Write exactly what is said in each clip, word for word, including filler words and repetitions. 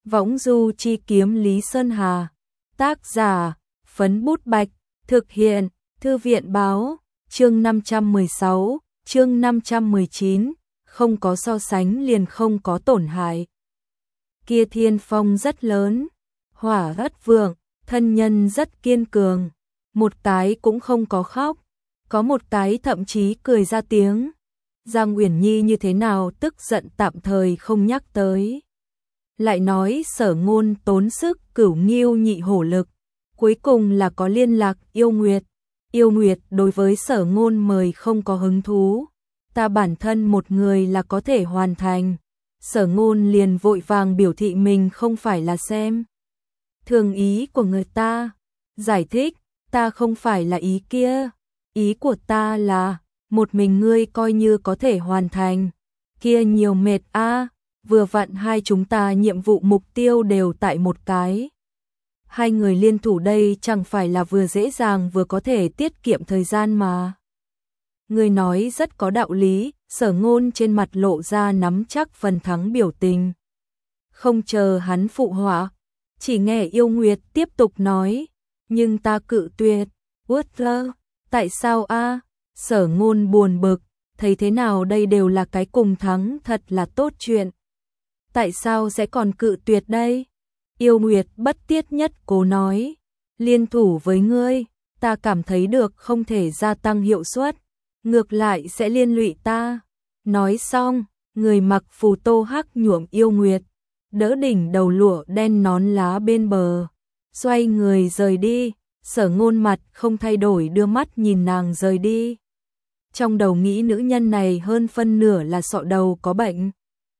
Võng du chi kiếm Lý Sơn Hà. Tác giả, Phấn Bút Bạch. Thực hiện, Thư viện Báo. Chương năm trăm mười sáu, chương năm trăm mười chín. Không có so sánh liền không có tổn hại. Kia thiên phong rất lớn, hỏa rất vượng, thân nhân rất kiên cường. Một cái cũng không có khóc, có một cái thậm chí cười ra tiếng. Giang Uyển Nhi như thế nào tức giận tạm thời không nhắc tới. Lại nói Sở Ngôn tốn sức cửu nghiêu nhị hổ lực, cuối cùng là có liên lạc Yêu Nguyệt. Yêu Nguyệt đối với Sở Ngôn mời không có hứng thú, ta bản thân một người là có thể hoàn thành. Sở Ngôn liền vội vàng biểu thị mình không phải là xem thường ý của người ta, giải thích, ta không phải là ý kia, ý của ta là một mình ngươi coi như có thể hoàn thành, kia nhiều mệt a, vừa vặn hai chúng ta nhiệm vụ mục tiêu đều tại một cái. Hai người liên thủ đây chẳng phải là vừa dễ dàng vừa có thể tiết kiệm thời gian mà. Ngươi nói rất có đạo lý, Sở Ngôn trên mặt lộ ra nắm chắc phần thắng biểu tình. Không chờ hắn phụ họa, chỉ nghe Yêu Nguyệt tiếp tục nói, nhưng ta cự tuyệt. Uất lơ, tại sao a? Sở Ngôn buồn bực, thấy thế nào đây đều là cái cùng thắng, thật là tốt chuyện. Tại sao sẽ còn cự tuyệt đây? Yêu Nguyệt bất tiết nhất cố nói, liên thủ với ngươi, ta cảm thấy được không thể gia tăng hiệu suất, ngược lại sẽ liên lụy ta. Nói xong, người mặc phù tô hắc nhuộm Yêu Nguyệt, đỡ đỉnh đầu lụa đen nón lá bên bờ, xoay người rời đi. Sở Ngôn mặt không thay đổi đưa mắt nhìn nàng rời đi. Trong đầu nghĩ nữ nhân này hơn phân nửa là sọ đầu có bệnh.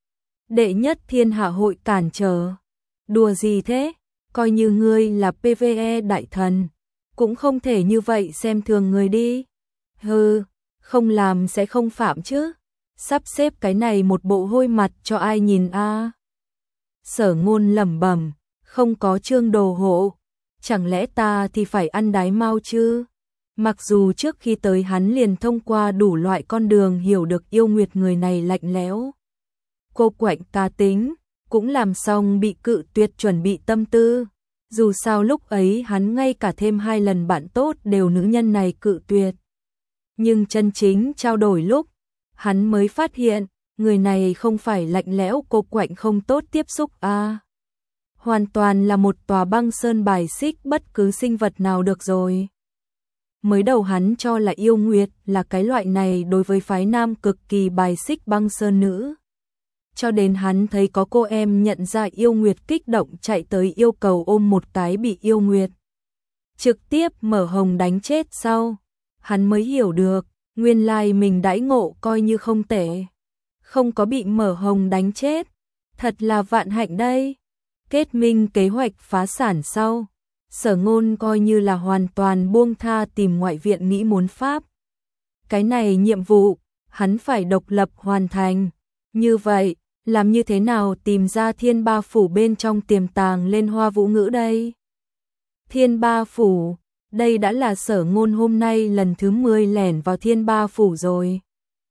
Đệ nhất thiên hạ hội cản trở. Đùa gì thế? Coi như ngươi là pê vê e đại thần, cũng không thể như vậy xem thường người đi. Hừ, không làm sẽ không phạm chứ. Sắp xếp cái này một bộ hôi mặt cho ai nhìn a? Sở Ngôn lẩm bẩm, không có Trương Đồ hộ, chẳng lẽ ta thì phải ăn đái mao chứ? Mặc dù trước khi tới hắn liền thông qua đủ loại con đường hiểu được Yêu Nguyệt người này lạnh lẽo, cô quạnh cá tính, cũng làm xong bị cự tuyệt chuẩn bị tâm tư. Dù sao lúc ấy hắn ngay cả thêm hai lần bạn tốt đều nữ nhân này cự tuyệt. Nhưng chân chính trao đổi lúc, hắn mới phát hiện, người này không phải lạnh lẽo cô quạnh không tốt tiếp xúc a, à. Hoàn toàn là một tòa băng sơn bài xích bất cứ sinh vật nào được rồi. Mới đầu hắn cho là Yêu Nguyệt là cái loại này đối với phái nam cực kỳ bài xích băng sơn nữ. Cho đến hắn thấy có cô em nhận ra Yêu Nguyệt kích động chạy tới yêu cầu ôm một cái bị Yêu Nguyệt trực tiếp mở hồng đánh chết sau, hắn mới hiểu được, nguyên lai mình đãi ngộ coi như không tệ, không có bị mở hồng đánh chết, thật là vạn hạnh đây. Kết minh kế hoạch phá sản sau, Sở Ngôn coi như là hoàn toàn buông tha tìm ngoại viện nghĩ muốn pháp. Cái này nhiệm vụ, hắn phải độc lập hoàn thành. Như vậy, làm như thế nào tìm ra Thiên Ba Phủ bên trong tiềm tàng lên Hoa Vũ Ngữ đây? Thiên Ba Phủ, đây đã là Sở Ngôn hôm nay lần thứ mười lẻn vào Thiên Ba Phủ rồi.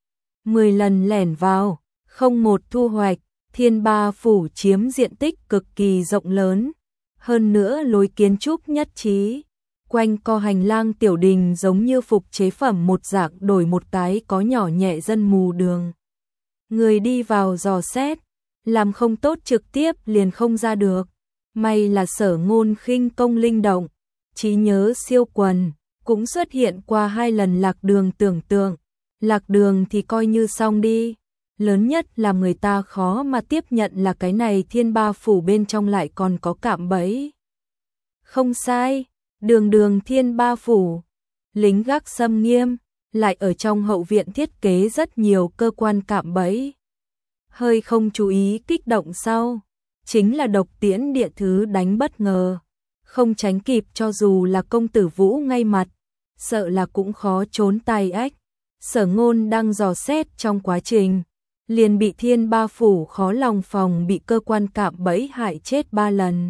mười lần lẻn vào, không một thu hoạch. Thiên Ba Phủ chiếm diện tích cực kỳ rộng lớn, hơn nữa lối kiến trúc nhất trí, quanh co hành lang tiểu đình giống như phục chế phẩm một dạng, đổi một cái có nhỏ nhẹ dân mù đường. Người đi vào dò xét, làm không tốt trực tiếp liền không ra được. May là Sở Ngôn khinh công linh động, trí nhớ siêu quần, cũng xuất hiện qua hai lần lạc đường tưởng tượng. Lạc đường thì coi như xong đi. Lớn nhất là người ta khó mà tiếp nhận là cái này Thiên Ba Phủ bên trong lại còn có cạm bẫy. Không sai, đường đường Thiên Ba Phủ, lính gác xâm nghiêm, lại ở trong hậu viện thiết kế rất nhiều cơ quan cạm bẫy. Hơi không chú ý kích động sau, chính là độc tiễn địa thứ đánh bất ngờ, không tránh kịp cho dù là công tử Vũ ngay mặt, sợ là cũng khó trốn tay ách. Sở Ngôn đang dò xét trong quá trình, liền bị Thiên Ba Phủ khó lòng phòng bị cơ quan cạm bẫy hại chết ba lần.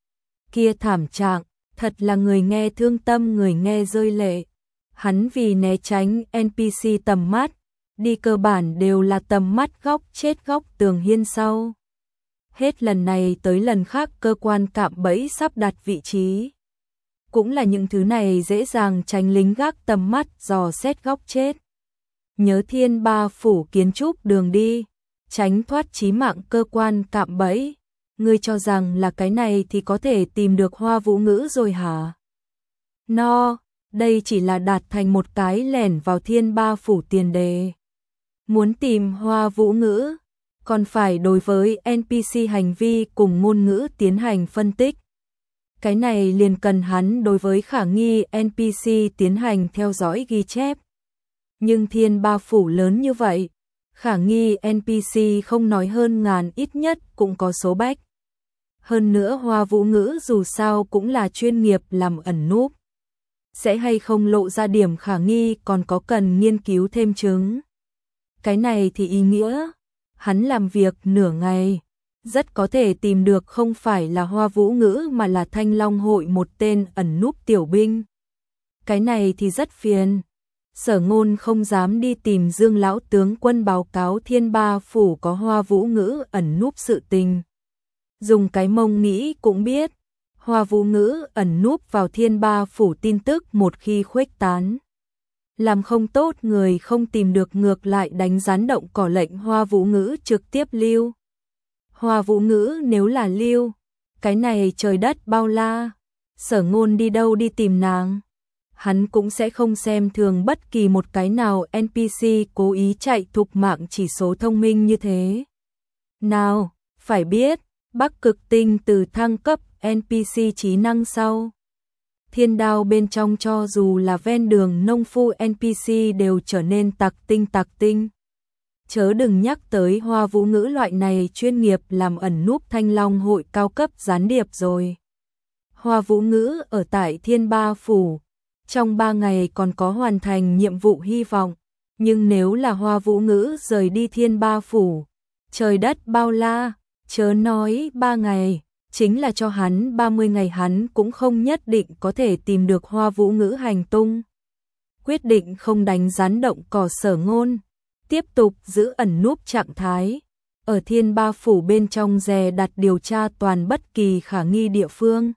Kia thảm trạng, thật là người nghe thương tâm người nghe rơi lệ. Hắn vì né tránh en pê xê tầm mắt, đi cơ bản đều là tầm mắt góc chết góc tường hiên sau. Hết lần này tới lần khác cơ quan cạm bẫy sắp đặt vị trí. Cũng là những thứ này dễ dàng tránh lính gác tầm mắt dò xét góc chết. Nhớ Thiên Ba phủ kiến trúc đường đi, tránh thoát chí mạng cơ quan cạm bẫy. Ngươi cho rằng là cái này thì có thể tìm được Hoa Vũ Ngữ rồi hả? No, đây chỉ là đạt thành một cái lẻn vào Thiên Ba phủ tiền đề. Muốn tìm Hoa Vũ Ngữ, còn phải đối với en pê xê hành vi cùng ngôn ngữ tiến hành phân tích. Cái này liền cần hắn đối với khả nghi en pê xê tiến hành theo dõi ghi chép. Nhưng Thiên Ba phủ lớn như vậy, khả nghi en pê xê không nói hơn ngàn ít nhất cũng có số bách. Hơn nữa Hoa Vũ Ngữ dù sao cũng là chuyên nghiệp làm ẩn núp. Sẽ hay không lộ ra điểm khả nghi còn có cần nghiên cứu thêm chứng. Cái này thì ý nghĩa, hắn làm việc nửa ngày, rất có thể tìm được không phải là Hoa Vũ Ngữ mà là Thanh Long hội một tên ẩn núp tiểu binh. Cái này thì rất phiền. Sở Ngôn không dám đi tìm Dương lão tướng quân báo cáo Thiên Ba phủ có Hoa Vũ Ngữ ẩn núp sự tình. Dùng cái mông nghĩ cũng biết, Hoa Vũ Ngữ ẩn núp vào Thiên Ba phủ tin tức một khi khuếch tán. Làm không tốt người không tìm được ngược lại đánh rắn động cỏ lệnh Hoa Vũ Ngữ trực tiếp lưu. Hoa Vũ Ngữ nếu là lưu, cái này trời đất bao la, Sở Ngôn đi đâu đi tìm nàng. Hắn cũng sẽ không xem thường bất kỳ một cái nào en pê xê cố ý chạy thục mạng chỉ số thông minh như thế. Nào, phải biết, Bắc Cực Tinh từ thăng cấp en pê xê trí năng sau. Thiên Đao bên trong cho dù là ven đường nông phu en pê xê đều trở nên tặc tinh tặc tinh. Chớ đừng nhắc tới Hoa Vũ Ngữ loại này chuyên nghiệp làm ẩn núp Thanh Long hội cao cấp gián điệp rồi. Hoa Vũ Ngữ ở tại Thiên Ba phủ, trong ba ngày còn có hoàn thành nhiệm vụ hy vọng, nhưng nếu là Hoa Vũ Ngữ rời đi Thiên Ba phủ, trời đất bao la, chớ nói ba ngày, chính là cho hắn ba mươi ngày hắn cũng không nhất định có thể tìm được Hoa Vũ Ngữ hành tung. Quyết định không đánh rắn động cỏ Sở Ngôn, tiếp tục giữ ẩn núp trạng thái, ở Thiên Ba phủ bên trong dè đặt điều tra toàn bất kỳ khả nghi địa phương.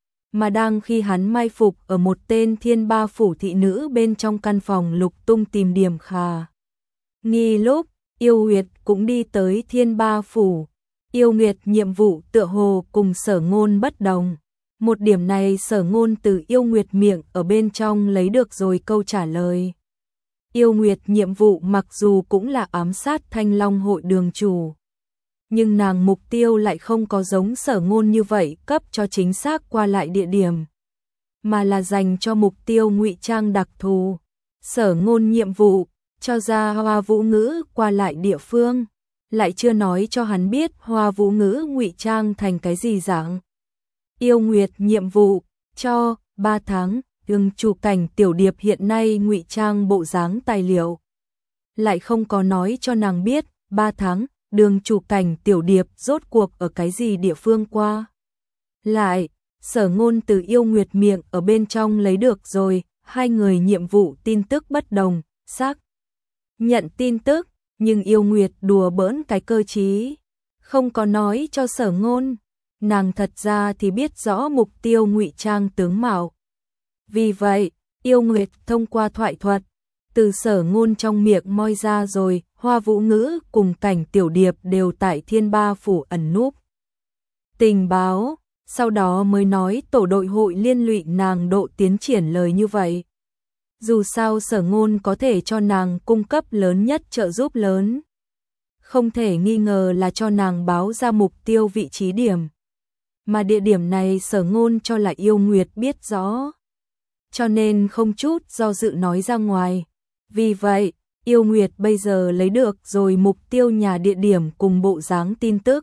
Mà đang khi hắn mai phục ở một tên Thiên Ba phủ thị nữ bên trong căn phòng lục tung tìm điểm khả nghi lúc, Yêu Nguyệt cũng đi tới Thiên Ba phủ. Yêu Nguyệt nhiệm vụ tựa hồ cùng Sở Ngôn bất đồng. Một điểm này Sở Ngôn từ Yêu Nguyệt miệng ở bên trong lấy được rồi câu trả lời. Yêu Nguyệt nhiệm vụ mặc dù cũng là ám sát Thanh Long hội đường chủ, nhưng nàng mục tiêu lại không có giống Sở Ngôn như vậy cấp cho chính xác qua lại địa điểm, mà là dành cho mục tiêu ngụy trang đặc thù. Sở Ngôn nhiệm vụ cho ra Hoa Vũ Ngữ qua lại địa phương, lại chưa nói cho hắn biết Hoa Vũ Ngữ ngụy trang thành cái gì dạng. Yêu Nguyệt nhiệm vụ cho ba tháng, đường chủ cảnh tiểu điệp hiện nay ngụy trang bộ dáng tài liệu, lại không có nói cho nàng biết ba tháng đường chủ cảnh tiểu điệp rốt cuộc ở cái gì địa phương qua. Lại, Sở Ngôn từ Yêu Nguyệt miệng ở bên trong lấy được rồi hai người nhiệm vụ tin tức bất đồng, xác nhận tin tức, nhưng Yêu Nguyệt đùa bỡn cái cơ trí, không có nói cho Sở Ngôn, nàng thật ra thì biết rõ mục tiêu ngụy trang tướng mạo. Vì vậy, Yêu Nguyệt thông qua thoại thuật, từ Sở Ngôn trong miệng moi ra rồi, Hoa Vũ Ngữ cùng cảnh tiểu điệp đều tại Thiên Ba phủ ẩn núp. Tình báo, sau đó mới nói tổ đội hội liên lụy nàng độ tiến triển lời như vậy. Dù sao Sở Ngôn có thể cho nàng cung cấp lớn nhất trợ giúp lớn. Không thể nghi ngờ là cho nàng báo ra mục tiêu vị trí điểm. Mà địa điểm này Sở Ngôn cho là Yêu Nguyệt biết rõ, cho nên không chút do dự nói ra ngoài. Vì vậy, Yêu Nguyệt bây giờ lấy được rồi mục tiêu nhà địa điểm cùng bộ dáng tin tức.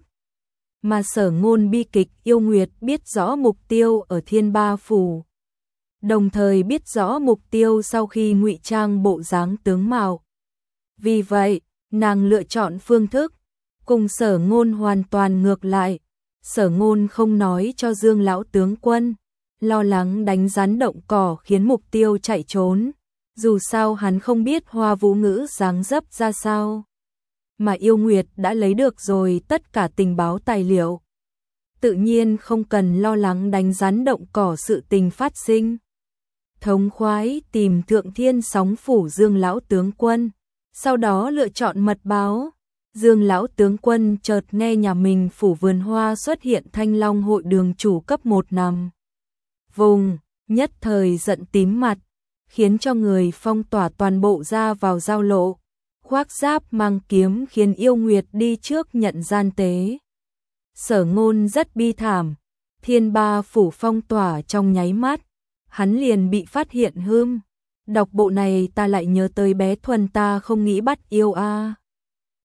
Mà Sở Ngôn bi kịch Yêu Nguyệt biết rõ mục tiêu ở Thiên Ba phủ, đồng thời biết rõ mục tiêu sau khi ngụy trang bộ dáng tướng mạo. Vì vậy, nàng lựa chọn phương thức cùng Sở Ngôn hoàn toàn ngược lại. Sở Ngôn không nói cho Dương lão tướng quân, lo lắng đánh rắn động cỏ khiến mục tiêu chạy trốn. Dù sao hắn không biết Hoa Vũ Ngữ dáng dấp ra sao. mà Yêu Nguyệt đã lấy được rồi tất cả tình báo tài liệu. Tự nhiên không cần lo lắng đánh rắn động cỏ sự tình phát sinh. Thống khoái tìm Thượng Thiên Sóng phủ Dương lão tướng quân, sau đó lựa chọn mật báo. Dương lão tướng quân chợt nghe nhà mình phủ vườn hoa xuất hiện Thanh Long hội đường chủ cấp một nằm vùng, nhất thời giận tím mặt, khiến cho người phong tỏa toàn bộ ra vào giao lộ. Khoác giáp mang kiếm khiến Yêu Nguyệt đi trước nhận gian tế. Sở Ngôn rất bi thảm, Thiên Ba phủ phong tỏa trong nháy mắt, hắn liền bị phát hiện hưm. Đọc bộ này ta lại nhớ tới bé Thuần ta không nghĩ bắt yêu a.